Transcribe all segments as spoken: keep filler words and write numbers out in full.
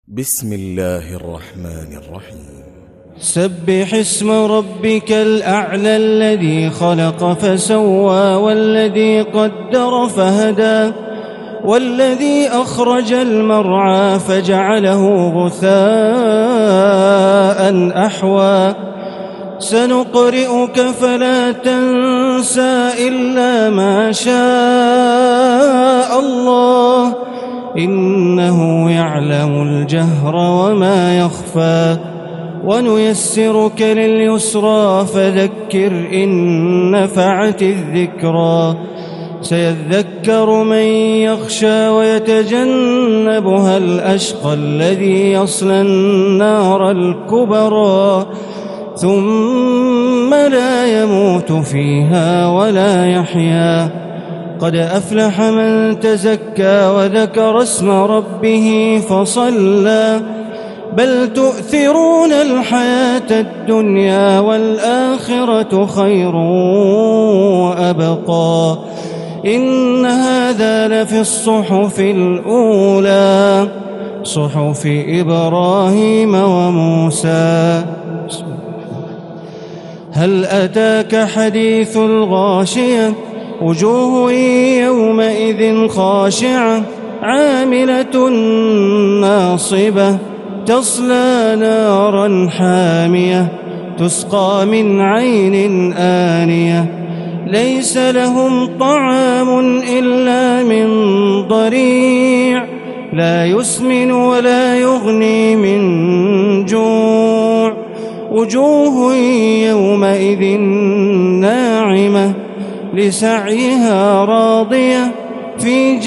بسم الله الرحمن الرحيم. سبح اسم ربك الأعلى الذي خلق فسوى والذي قدر فهدى والذي أخرج المرعى فجعله غثاء أحوى سنقرئك فلا تنسى إلا ما شاء الله إنه يعلم الجهر وما يخفى ونيسرك لليسرى فذكر إن نفعت الذكرى سيذكر من يخشى ويتجنبها الأشقى الذي يصلى النار الكبرى ثم لا يموت فيها ولا يحيا قد أفلح من تزكى وذكر اسم ربه فصلى بل تؤثرون الحياة الدنيا والآخرة خير وأبقى إن هذا لفي الصحف الأولى صحف إبراهيم وموسى. هل أتاك حديث الغاشية وجوه يومئذ خاشعة عاملة ناصبة تصلى نارا حامية تسقى من عين آنية ليس لهم طعام إلا من ضريع لا يسمن ولا يغني من جوع وجوه يومئذ ناعمة لسعيها راضية في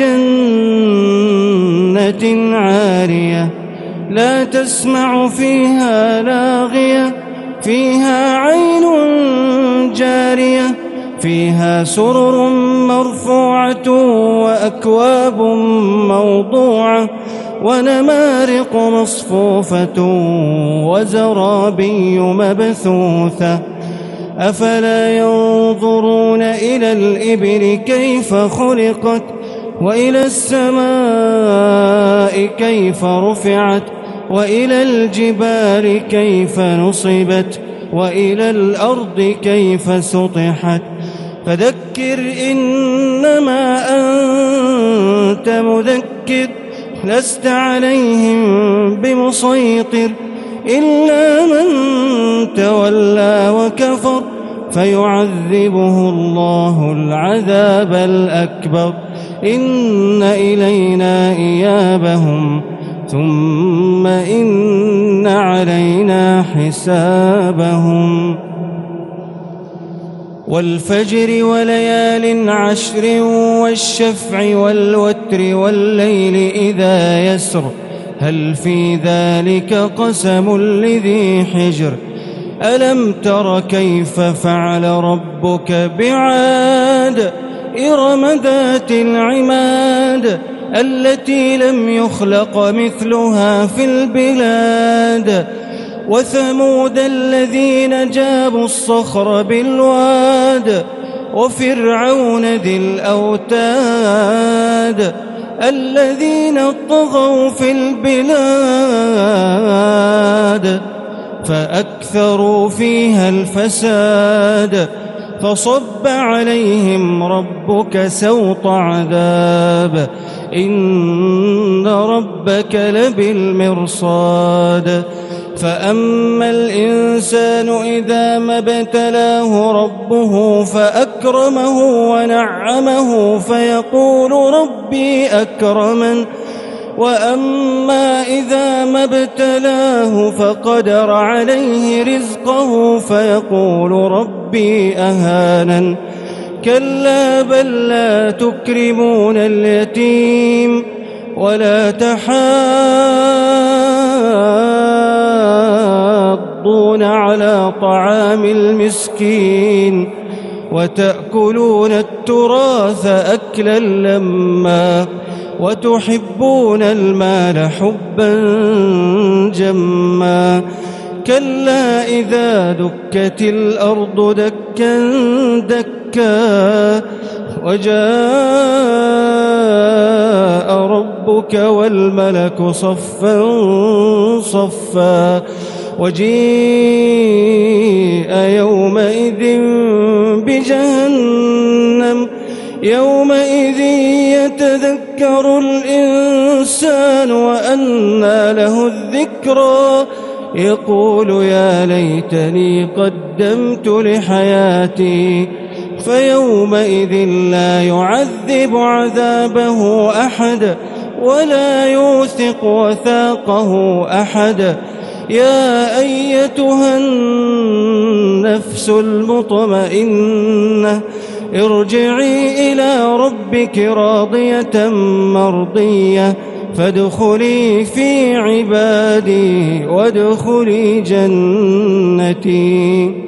جنة عالية لا تسمع فيها لاغية فيها عين جارية فيها سرر مرفوعة وأكواب موضوعة ونمارق مصفوفة وزرابي مبثوثة أفلا ينظرون إلى الإبل كيف خلقت وإلى السماء كيف رفعت وإلى الجبال كيف نصبت وإلى الأرض كيف سطحت فذكر إنما أنت مذكر لست عليهم بمسيطر إلا من تولى وكفر فيعذبه الله العذاب الأكبر إن إلينا إيابهم ثم إن علينا حسابهم والفجر وليال عشر والشفع والوتر والليل إذا يسر هل في ذلك قسم لذي حجر ألم تر كيف فعل ربك بعاد إرم ذات العماد التي لم يخلق مثلها في البلاد وثمود الذين جابوا الصخر بالواد وفرعون ذي الأوتاد الذين طغوا في البلاد فأكثروا فيها الفساد فصب عليهم ربك سوط عذاب إن ربك لبالمرصاد فأما الإنسان إذا ما ابتلاه ربه فأكرمه ونعمه فيقول ربي أكرمن وأما إذا ما ابتلاه فقدر عليه رزقه فيقول ربي أهانن كلا بل لا تكرمون اليتيم ولا تحاضون على طعام المسكين وتأكلون التراث أكلا لما وتحبون المال حبا جما كلا إذا دكت الأرض دكا دكا وجاء ربك والملك صفا صفا وجيء يومئذ بجهنم يومئذ يتذكر الإنسان وأنى له الذكرى يقول يا ليتني قدمت لحياتي فيومئذ لا يعذب عذابه أحد ولا يوثق وثاقه أحد يا أيتها النفس المطمئنة ارجعي إلى ربك راضية مرضية فادخلي في عبادي وادخلي جنتي.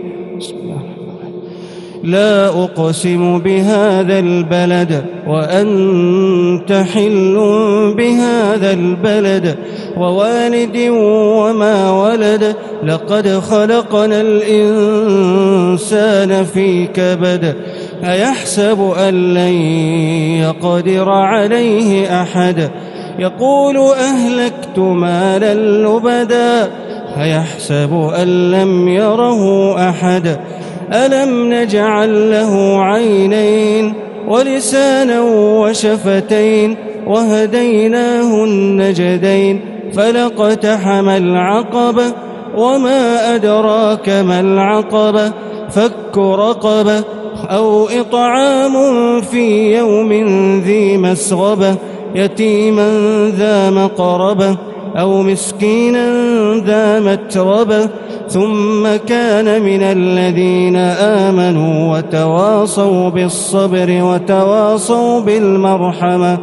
لا أقسم بهذا البلد وأنت حل بهذا البلد ووالد وما ولد لقد خلقنا الإنسان في كبد أيحسب أن لن يقدر عليه أحد يقول أهلكت مالا لبدا أيحسب أن لم يره أحد ألم نجعل له عينين ولسانا وشفتين وهديناه النجدين فلاقتحم العقبة وما أدراك ما العقبة فك رقبة أو إطعام في يوم ذي مسغبة يتيما ذا مقربة أو مسكينا ذا متربة ثم كان من الذين آمنوا وتواصوا بالصبر وتواصوا بالمرحمة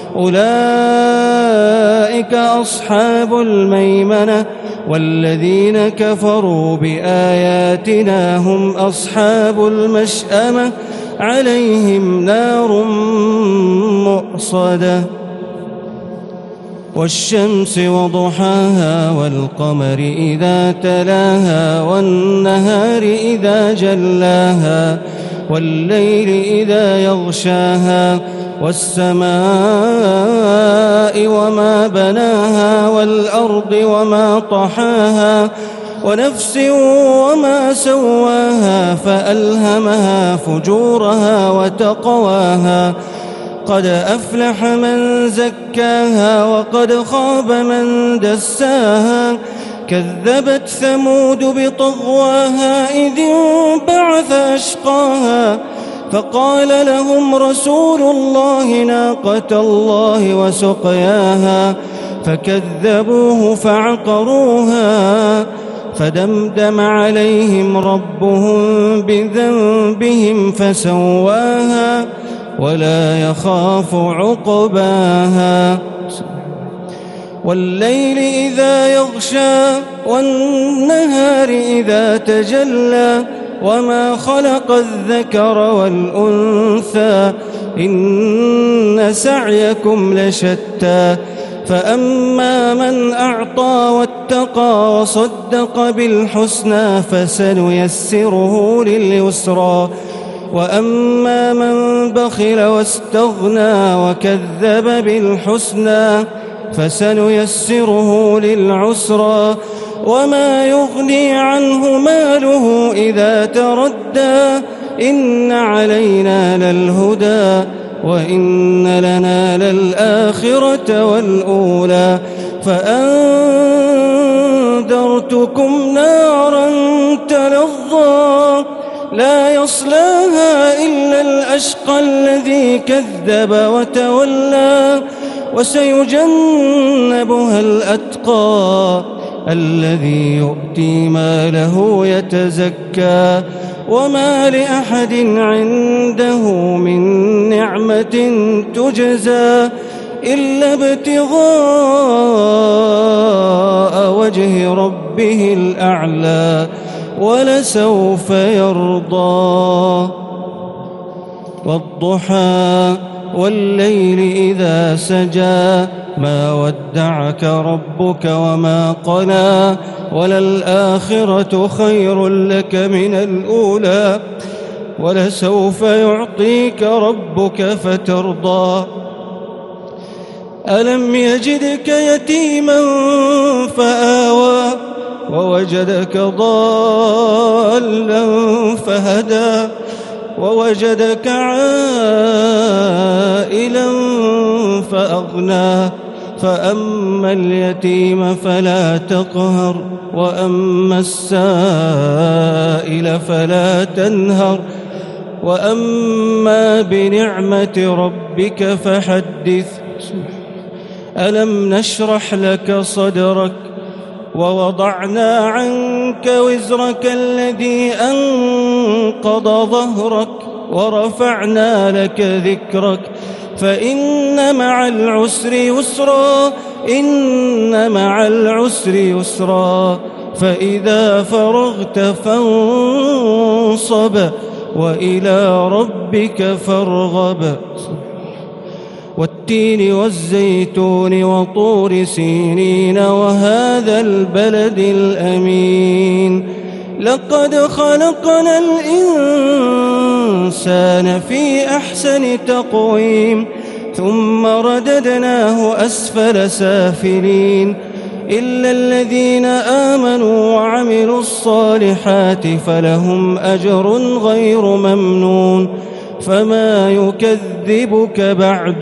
أولئك أصحاب الميمنة والذين كفروا بآياتنا هم أصحاب المشأمة عليهم نار مؤصدة والشمس وضحاها والقمر إذا تلاها والنهار إذا جلاها والليل إذا يغشاها والسماء وما بناها والأرض وما طحاها ونفس وما سواها فألهمها فجورها وتقواها قد أفلح من زكاها وقد خاب من دساها كذبت ثمود بطغواها إذ انبعث أشقاها فقال لهم رسول الله ناقة الله وسقياها فكذبوه فعقروها فدمدم عليهم ربهم بذنبهم فسواها ولا يخاف عقباها والليل إذا يغشى والنهار إذا تجلى وما خلق الذكر والأنثى إن سعيكم لشتى فأما من أعطى واتقى وصدق بالحسنى فسنيسره لليسرى وأما من بخل واستغنى وكذب بالحسنى فسنيسره للعسرى وما يغني عنه ماله إذا تردى إن علينا للهدى وإن لنا للآخرة والأولى فأنذرتكم نارا تلظى لا يصلاها إلا الأشقى الذي كذب وتولى وسيجنبها الأتقى الذي يؤتي ماله يتزكى وما لأحد عنده من نعمة تجزى إلا ابتغاء وجه ربه الأعلى ولسوف يرضى والضحى والليل إذا سجى ما ودعك ربك وما قلى وللآخرة خير لك من الأولى ولسوف يعطيك ربك فترضى ألم يجدك يتيما فآوى ووجدك ضالا فهدى ووجدك عائلا فأغنى فأما اليتيم فلا تقهر وأما السائل فلا تنهر وأما بنعمة ربك فحدث ألم نشرح لك صدرك ووضعنا عنك وزرك الذي أنقض ظهرك ورفعنا لك ذكرك فإن مع العسر يسرا إن مع العسر يسرا فإذا فرغت فانصب وإلى ربك فارغب والتين والزيتون وطور سينين وهذا البلد الأمين لقد خلقنا الإنسان في أحسن تقويم ثم رددناه أسفل سافلين إلا الذين آمنوا وعملوا الصالحات فلهم أجر غير ممنون فما يكذبك بعد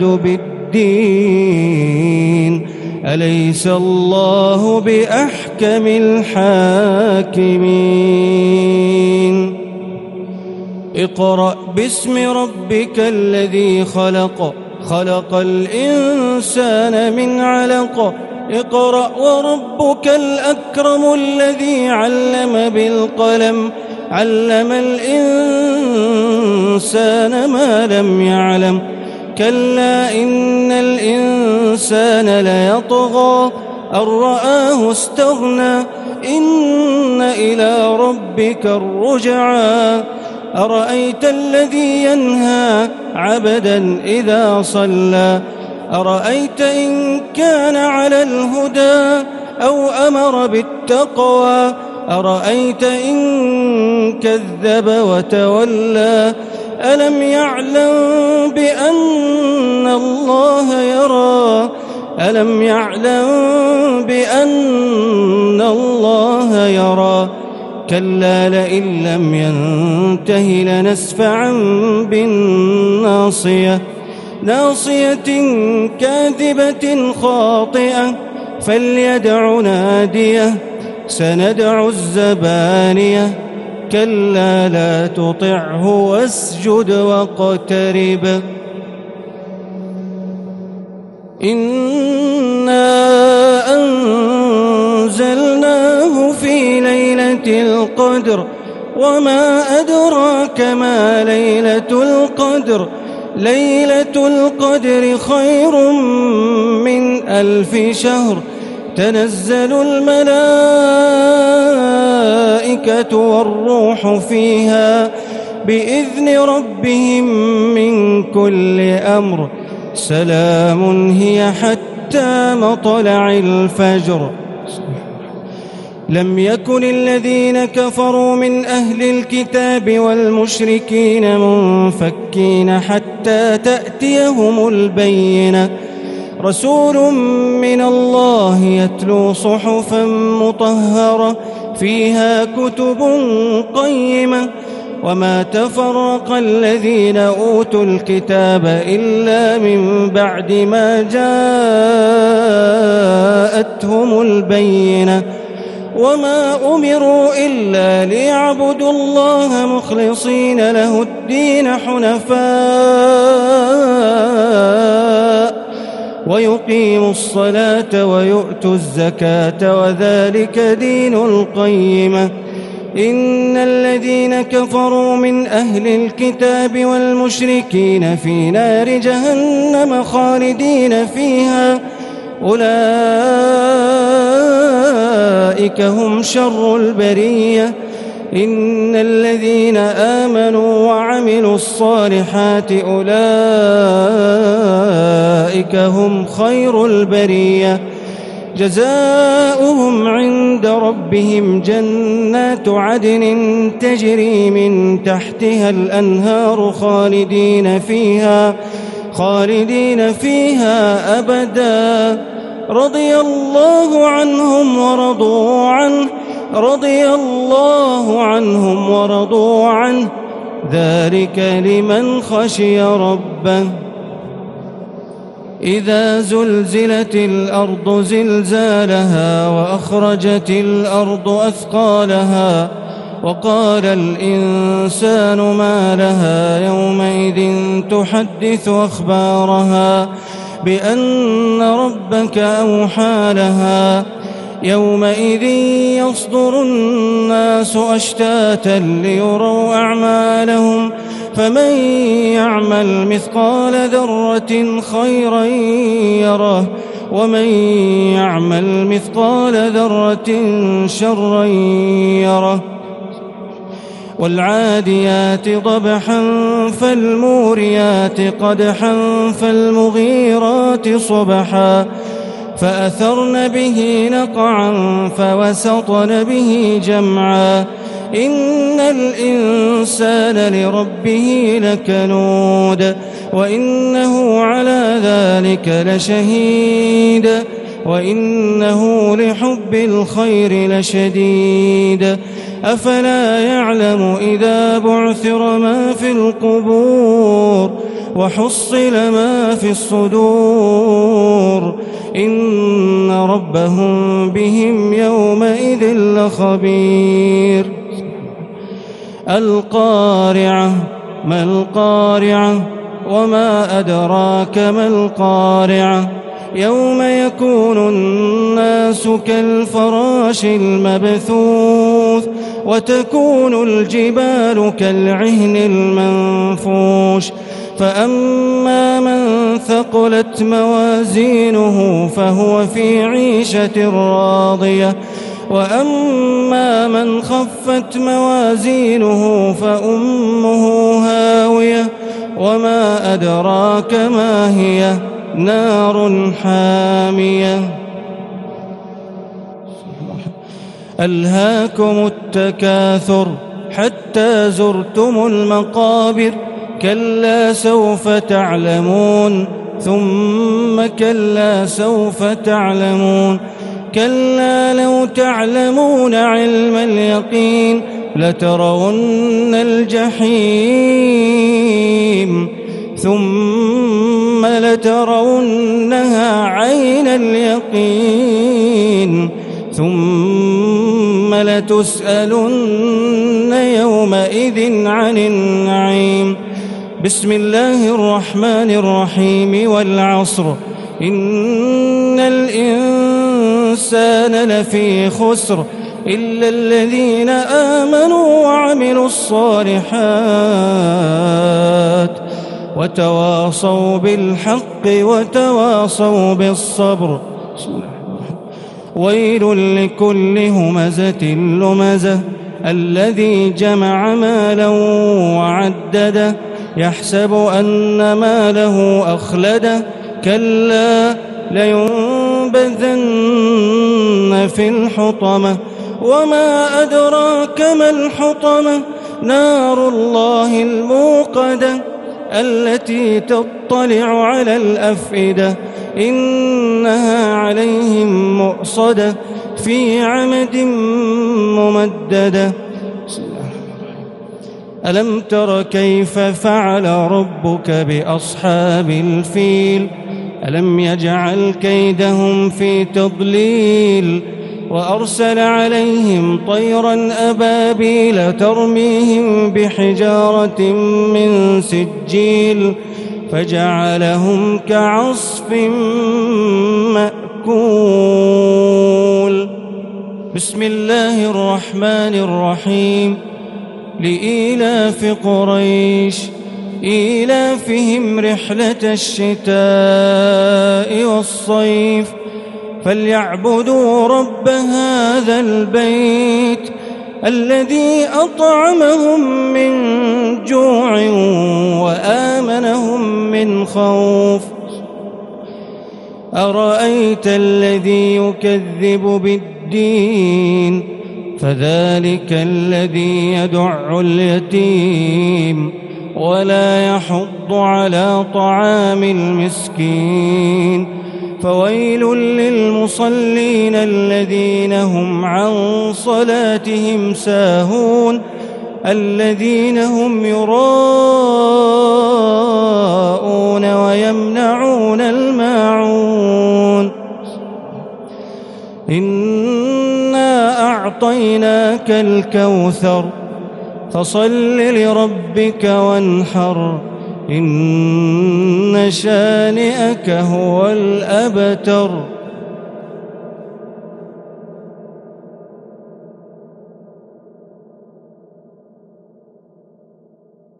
بالدين أليس الله بأحكم الحاكمين اقرأ باسم ربك الذي خلق خلق الإنسان من علق اقرأ وربك الأكرم الذي علم بالقلم علم الإنسان ما لم يعلم كلا إن الإنسان ليطغى أن رآه استغنى إن إلى ربك الرجعى أرأيت الذي ينهى عبدا إذا صلى أرأيت إن كان على الهدى أو أمر بالتقوى أرأيت إن كذب وتولى ألم يعلم بأن الله يرى ألم يعلم بأن الله يرى كلا لئن لم ينته لنسفعا بالناصية ناصية كاذبة خاطئة فليدع ناديه سندع الزبانية كلا لا تطعه واسجد واقترب إنا أنزلناه في ليلة القدر وما أدراك ما ليلة القدر ليلة القدر خير من ألف شهر تنزل الملائكة والروح فيها بإذن ربهم من كل أمر سلام هي حتى مطلع الفجر لم يكن الذين كفروا من أهل الكتاب والمشركين منفكين حتى تأتيهم البينة رسول من الله يتلو صحفا مطهرة فيها كتب قيمة وما تفرق الذين أوتوا الكتاب إلا من بعد ما جاءتهم البينة وما أمروا إلا ليعبدوا الله مخلصين له الدين حنفاء ويقيموا الصلاة ويؤتوا الزكاة وذلك دين القيمة إن الذين كفروا من أهل الكتاب والمشركين في نار جهنم خالدين فيها أولئك هم شر البرية إن الذين آمنوا وعملوا الصالحات أولئك هم خير البرية جزاؤهم عند عند ربهم جنات عدن تجري من تحتها الأنهار خالدين فيها خالدين فيها أبدا رضي الله عنهم ورضوا عنه رضي الله عنهم ورضوا عنه ذلك لمن خشي ربه. إذا زلزلت الأرض زلزالها وأخرجت الأرض أثقالها وقال الإنسان ما لها يومئذ تحدث أخبارها بأن ربك أوحى لها يومئذ يصدر الناس أشتاتا ليروا أعمالهم فمن يعمل مثقال ذرة خيرا يره ومن يعمل مثقال ذرة شرا يره. والعاديات ضبحا فالموريات قدحا فالمغيرات صبحا فأثرن به نقعا فوسطن به جمعا إن الإنسان لربه لكنود وإنه على ذلك لشهيد وإنه لحب الخير لشديد أفلا يعلم إذا بعثر ما في القبور وحصل ما في الصدور إن ربهم بهم يومئذ لخبير. القارعة ما القارعة وما أدراك ما القارعة يوم يكون الناس كالفراش المبثوث وتكون الجبال كالعهن المنفوش فأما من ثقلت موازينه فهو في عيشة راضية وأما من خفت موازينه فأمه هاوية وما أدراك ما هي نار حامية. ألهاكم التكاثر حتى زرتم المقابر كلا سوف تعلمون ثم كلا سوف تعلمون كلا لو تعلمون علم اليقين لترون الجحيم ثم لترونها عين اليقين ثم لتسألن يومئذ عن النعيم. بسم الله الرحمن الرحيم والعصر إن الإنسان لفي خسر إلا الذين آمنوا وعملوا الصالحات وتواصوا بالحق وتواصوا بالصبر. ويل لكل همزة لمزة الذي جمع مالا وعدده يحسب أن ماله أخلده كلا لينبذن في الحطمة وما أدراك ما الحطمة نار الله الموقدة التي تطلع على الأفئدة إنها عليهم مؤصدة في عمد ممددة. ألم تر كيف فعل ربك بأصحاب الفيل ألم يجعل كيدهم في تضليل وأرسل عليهم طيرا أبابيل ترميهم بحجارة من سجيل فجعلهم كعصف مأكول. بسم الله الرحمن الرحيم لإيلاف قريش إيلافهم رحلة الشتاء والصيف فليعبدوا رب هذا البيت الذي أطعمهم من جوع وآمنهم من خوف. أرأيت الذي يكذب بالدين الدين فذلك الذي يدع اليتيم ولا يحض على طعام المسكين فويل للمصلين الذين هم عن صلاتهم ساهون الذين هم يراءون ويمنعون الماعون إنا أعطيناك الكوثر فصل لربك وانحر إن شانئك هو الأبتر.